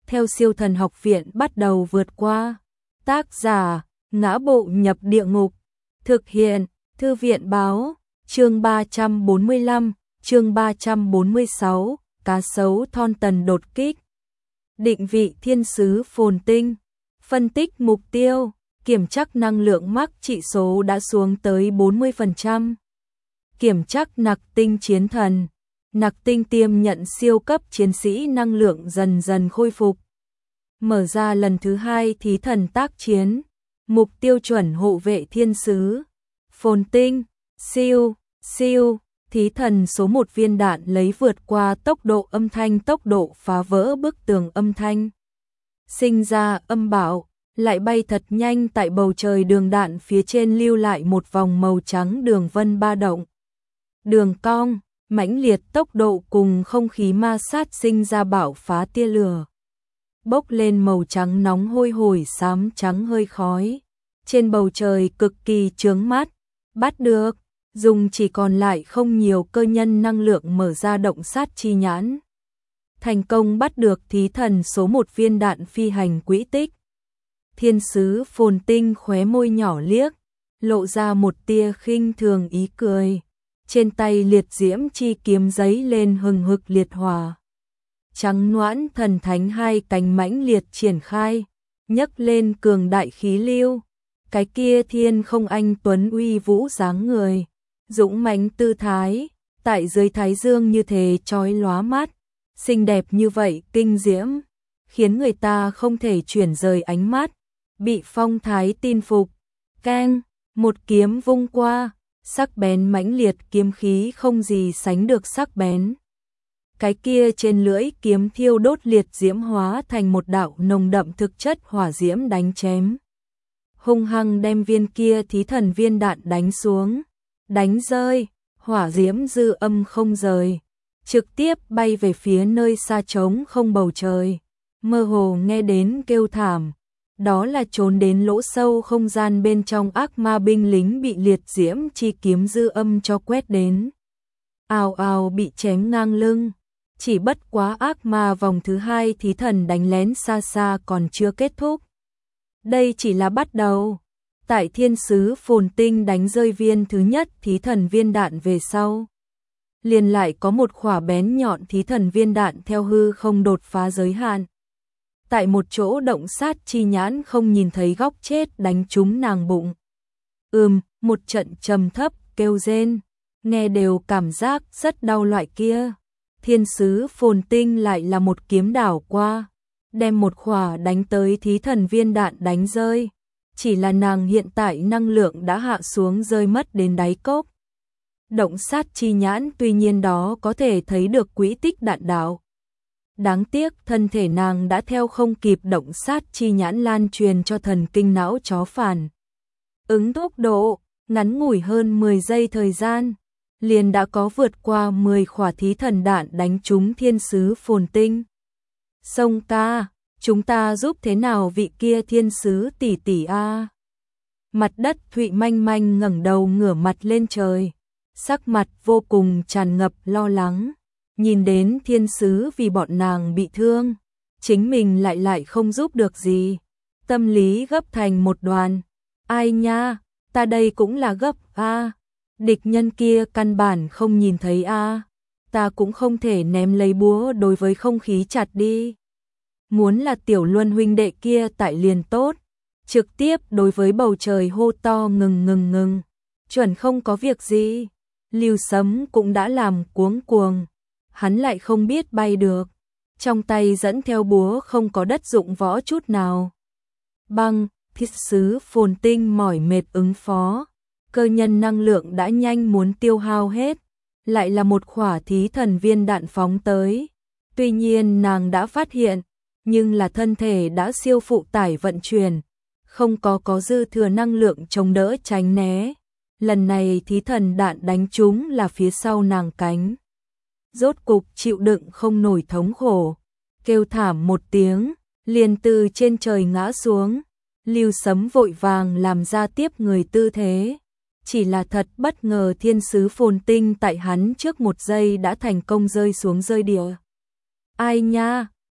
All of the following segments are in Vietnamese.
theo Siêu Thần Học Viện bắt đầu vượt qua. Tác giả: Ngã Bộ Nhập Địa Ngục. Thực hiện: Thư viện báo. Chương 345, chương 346, cá sấu thon tần đột kích. Định vị thiên sứ phồn tinh. Phân tích mục tiêu, kiểm tra năng lượng mắc trị số đã xuống tới 40%. Kiểm tra nặc tinh chiến thần. Nặc tinh tiêm nhận siêu cấp chiến sĩ năng lượng dần dần khôi phục. Mở ra lần thứ 2 thí thần tác chiến. Mục tiêu chuẩn hộ vệ thiên sứ. Phồn tinh, siêu, thí thần số 1 viên đạn lấy vượt qua tốc độ âm thanh, tốc độ phá vỡ bức tường âm thanh. Sinh ra âm bạo, lại bay thật nhanh tại bầu trời, đường đạn phía trên lưu lại một vòng màu trắng đường vân ba động. Đường cong, mãnh liệt tốc độ cùng không khí ma sát sinh ra bạo phá tia lửa. Bốc lên màu trắng nóng hôi hổi, xám trắng hơi khói. Trên bầu trời cực kỳ chướng mắt, bắt được, dùng chỉ còn lại không nhiều cơ nhân năng lượng mở ra động sát chi nhãn. Thành công bắt được thí thần số 1 viên đạn phi hành quỹ tích. Thiên sứ phồn tinh khóe môi nhỏ liếc, lộ ra một tia khinh thường ý cười. Trên tay liệt diễm chi kiếm giấy lên hừng hực liệt hỏa. Trắng noãn thần thánh hai cánh mãnh liệt triển khai, nhấc lên cường đại khí lưu. Cái kia thiên không anh tuấn uy vũ dáng người, dũng mãnh tư thái, tại dưới thái dương như thế chói lóa mắt, xinh đẹp như vậy kinh diễm, khiến người ta không thể chuyển rời ánh mắt, bị phong thái tin phục. Keng, một kiếm vung qua, sắc bén mãnh liệt kiếm khí không gì sánh được sắc bén. Cái kia trên lưỡi kiếm thiêu đốt liệt diễm hóa thành một đạo nồng đậm thực chất hỏa diễm đánh chém. Hung hăng đem viên kia thí thần viên đạn đánh xuống, đánh rơi, hỏa diễm dư âm không rời, trực tiếp bay về phía nơi xa trống không bầu trời, mơ hồ nghe đến kêu thảm, đó là trốn đến lỗ sâu không gian bên trong ác ma binh lính bị liệt diễm chi kiếm dư âm cho quét đến. Ào ào bị chém ngang lưng, chỉ bất quá ác ma vòng thứ 2 thí thần đánh lén xa xa còn chưa kết thúc. Đây chỉ là bắt đầu. Tại thiên sứ phồn tinh đánh rơi viên thứ nhất thí thần viên đạn về sau, liền lại có một khỏa bén nhọn thí thần viên đạn theo hư không đột phá giới hạn. Tại một chỗ động sát chi nhãn không nhìn thấy góc chết đánh trúng nàng bụng. Một trận trầm thấp kêu rên, nghe đều cảm giác rất đau loại kia. Thiên sứ phồn tinh lại là một kiếm đảo qua, đem một khỏa đánh tới thí thần viên đạn đánh rơi. Chỉ là nàng hiện tại năng lượng đã hạ xuống rơi mất đến đáy cốc. Động sát chi nhãn tuy nhiên đó có thể thấy được quỹ tích đạn đạo. Đáng tiếc thân thể nàng đã theo không kịp động sát chi nhãn lan truyền cho thần kinh não chó phản. Ứng tốc độ, ngắn ngủi hơn 10 giây thời gian, liền đã có vượt qua 10 khỏa thí thần đạn đánh trúng thiên sứ phồn tinh. Sông ca, chúng ta giúp thế nào vị kia thiên sứ tỷ tỷ a? Mặt đất Thụy manh manh ngẩng đầu ngửa mặt lên trời, sắc mặt vô cùng tràn ngập lo lắng, nhìn đến thiên sứ vì bọn nàng bị thương, chính mình lại không giúp được gì, tâm lý gấp thành một đoàn. Ai nha, ta đây cũng là gấp a, địch nhân kia căn bản không nhìn thấy a, ta cũng không thể ném lấy búa đối với không khí chặt đi. Muốn là tiểu luân huynh đệ kia tại liền tốt, trực tiếp đối với bầu trời hô to ngừng, chuẩn không có việc gì. Lưu Sấm cũng đã làm cuống cuồng, hắn lại không biết bay được, trong tay dẫn theo búa không có đất dụng võ chút nào. Băng, thiết sứ phồn tinh mỏi mệt ứng phó, cơ nhân năng lượng đã nhanh muốn tiêu hao hết, lại là một khỏa thí thần viên đạn phóng tới. Tuy nhiên nàng đã phát hiện, nhưng là thân thể đã siêu phụ tải vận chuyển, không có dư thừa năng lượng chống đỡ tránh né. Lần này thí thần đạn đánh trúng là phía sau nàng cánh. Rốt cục chịu đựng không nổi thống khổ, kêu thảm một tiếng, liền từ trên trời ngã xuống. Lưu Sấm vội vàng làm ra tiếp người tư thế. Chỉ là thật bất ngờ thiên sứ phồn tinh tại hắn trước một giây đã thành công rơi xuống rơi địa. Ai nha,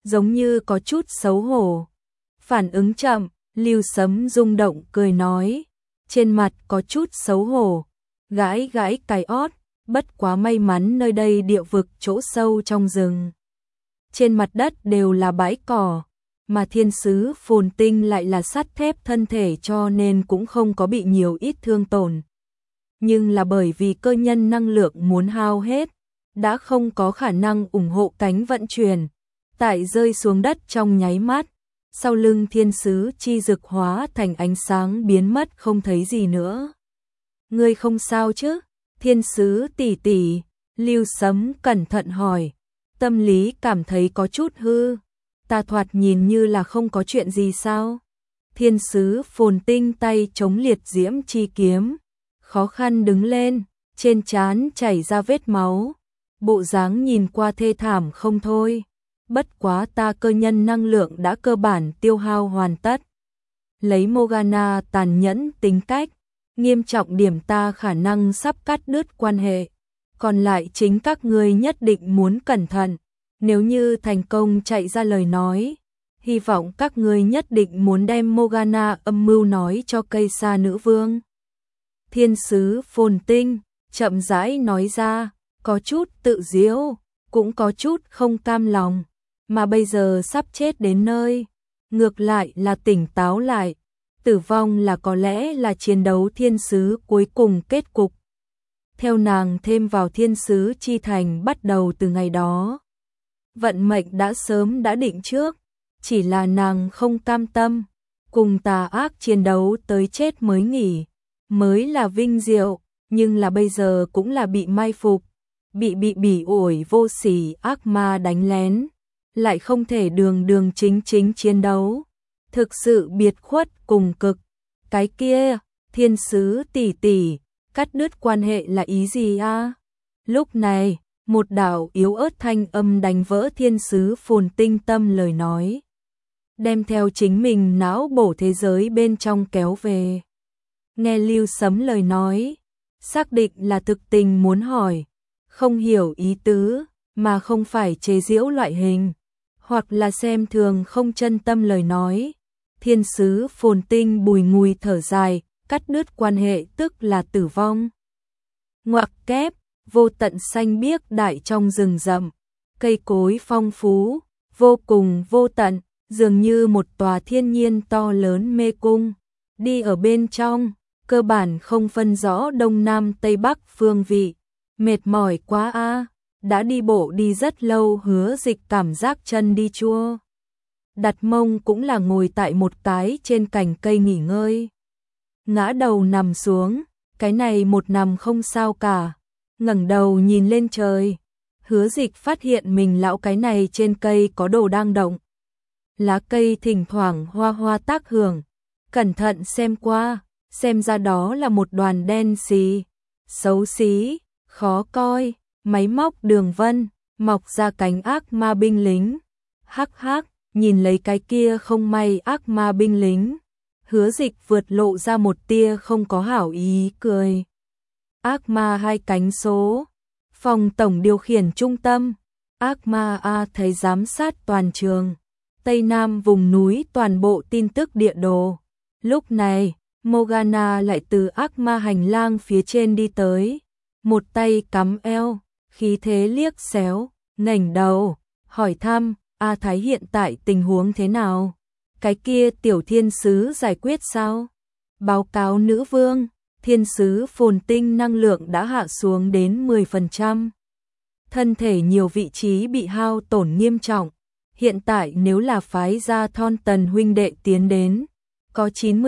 giống như có chút xấu hổ. Phản ứng chậm, Lưu Sấm rung động cười nói, trên mặt có chút xấu hổ, gãi gãi cái ót, bất quá may mắn nơi đây địa vực chỗ sâu trong rừng. Trên mặt đất đều là bãi cỏ, mà thiên sứ phồn tinh lại là sắt thép thân thể cho nên cũng không có bị nhiều ít thương tổn. Nhưng là bởi vì cơ nhân năng lượng muốn hao hết, đã không có khả năng ủng hộ cánh vận chuyển, tại rơi xuống đất trong nháy mắt, sau lưng thiên sứ chi dực hóa thành ánh sáng biến mất không thấy gì nữa. Ngươi không sao chứ? Thiên sứ tỷ tỷ, Lưu Sấm cẩn thận hỏi, tâm lý cảm thấy có chút hư, ta thoạt nhìn như là không có chuyện gì sao? Thiên sứ phồn tinh tay chống liệt diễm chi kiếm, khó khăn đứng lên, trên trán chảy ra vết máu, bộ dáng nhìn qua thê thảm không thôi. Bất quá ta cơ nhân năng lượng đã cơ bản tiêu hao hoàn tất. Lấy Morgana tàn nhẫn tính cách, nghiêm trọng điểm ta khả năng sắp cắt đứt quan hệ. Còn lại chính các ngươi nhất định muốn cẩn thận. Nếu như thành công chạy ra lời nói, hy vọng các ngươi nhất định muốn đem Morgana âm mưu nói cho cây sa nữ vương. Thiên sứ phồn tinh, chậm rãi nói ra, có chút tự giễu, cũng có chút không cam lòng. Mà bây giờ sắp chết đến nơi, ngược lại là tỉnh táo lại, tử vong là có lẽ là chiến đấu thiên sứ cuối cùng kết cục. Theo nàng thêm vào thiên sứ chi thành bắt đầu từ ngày đó. Vận mệnh đã sớm đã định trước, chỉ là nàng không cam tâm, cùng tà ác chiến đấu tới chết mới nghỉ, mới là vinh diệu, nhưng là bây giờ cũng là bị mai phục, bị ổi vô sỉ ác ma đánh lén. Lại không thể đường chính chiến đấu, thực sự biệt khuất cùng cực. Cái kia, thiên sứ tỷ tỷ, cắt đứt quan hệ là ý gì a? Lúc này, một đạo yếu ớt thanh âm đánh vỡ thiên sứ phồn tinh tâm lời nói, đem theo chính mình não bổ thế giới bên trong kéo về. Nghe Lưu Sấm lời nói, xác định là thực tình muốn hỏi, không hiểu ý tứ, mà không phải chế giễu loại hình, hoặc là xem thường không chân tâm lời nói. Thiên sứ phồn tinh bùi ngùi thở dài, cắt đứt quan hệ tức là tử vong. Ngoặc kép, vô tận xanh biếc đại trong rừng rậm, cây cối phong phú, vô cùng vô tận, dường như một tòa thiên nhiên to lớn mê cung. Đi ở bên trong, cơ bản không phân rõ đông nam tây bắc phương vị, mệt mỏi quá a. Đã đi bộ đi rất lâu Hứa Dịch cảm giác chân đi chua. Đặt mông cũng là ngồi tại một cái trên cành cây nghỉ ngơi. Ngã đầu nằm xuống, cái này một nằm không sao cả. Ngẩng đầu nhìn lên trời, Hứa Dịch phát hiện mình lão cái này trên cây có đồ đang động. Lá cây thỉnh thoảng hoa hoa tác hưởng, cẩn thận xem qua, xem ra đó là một đoàn đen xì, xấu xí, khó coi. Máy móc đường vân, mọc ra cánh ác ma binh lính. Hắc hắc, nhìn lấy cái kia không may ác ma binh lính. Hứa Dịch vượt lộ ra một tia không có hảo ý cười. Ác ma hai cánh số. Phòng tổng điều khiển trung tâm. Ác ma A thấy giám sát toàn trường. Tây Nam vùng núi toàn bộ tin tức địa đồ. Lúc này, Morgana lại từ ác ma hành lang phía trên đi tới. Một tay cắm eo, khí thế liếc xéo, ngẩng đầu, hỏi thăm, A Thái hiện tại tình huống thế nào? Cái kia tiểu thiên sứ giải quyết sao? Báo cáo nữ vương, thiên sứ phồn tinh năng lượng đã hạ xuống đến 10%. Thân thể nhiều vị trí bị hao tổn nghiêm trọng. Hiện tại nếu là phái ra Thon Tần huynh đệ tiến đến, có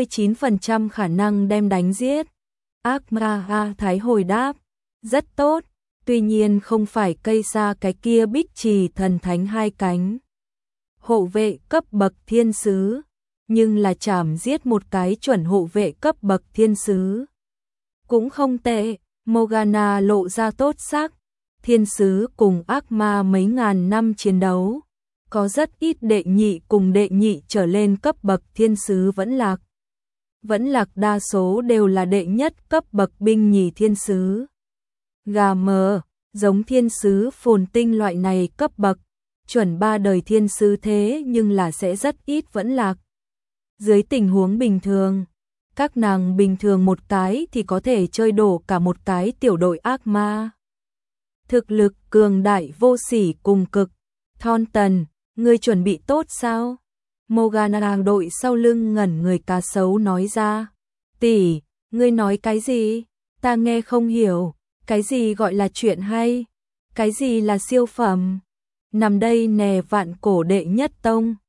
99% khả năng đem đánh giết. Ác ma A Thái hồi đáp, rất tốt. Tuy nhiên không phải cây xa cái kia bích trì thần thánh hai cánh. Hộ vệ cấp bậc thiên sứ, nhưng là chảm giết một cái chuẩn hộ vệ cấp bậc thiên sứ. Cũng không tệ, Morgana lộ ra tốt sắc. Thiên sứ cùng ác ma mấy ngàn năm chiến đấu. Có rất ít đệ nhị cùng đệ nhị trở lên cấp bậc thiên sứ vẫn lạc. Vẫn lạc đa số đều là đệ nhất cấp bậc binh nhì thiên sứ. Gà mờ, giống thiên sứ phồn tinh loại này cấp bậc, chuẩn 3 đời thiên sứ thế nhưng là sẽ rất ít vẫn lạc. Dưới tình huống bình thường, các nàng bình thường một cái thì có thể chơi đổ cả một cái tiểu đội ác ma. Thực lực cường đại vô sỉ cùng cực. Thon Tần, ngươi chuẩn bị tốt sao? Morgana đội sau lưng ngẩn người cá sấu nói ra. Tỷ, ngươi nói cái gì? Ta nghe không hiểu. Cái gì gọi là chuyện hay? Cái gì là siêu phẩm? Nằm đây nè vạn cổ đệ nhất tông.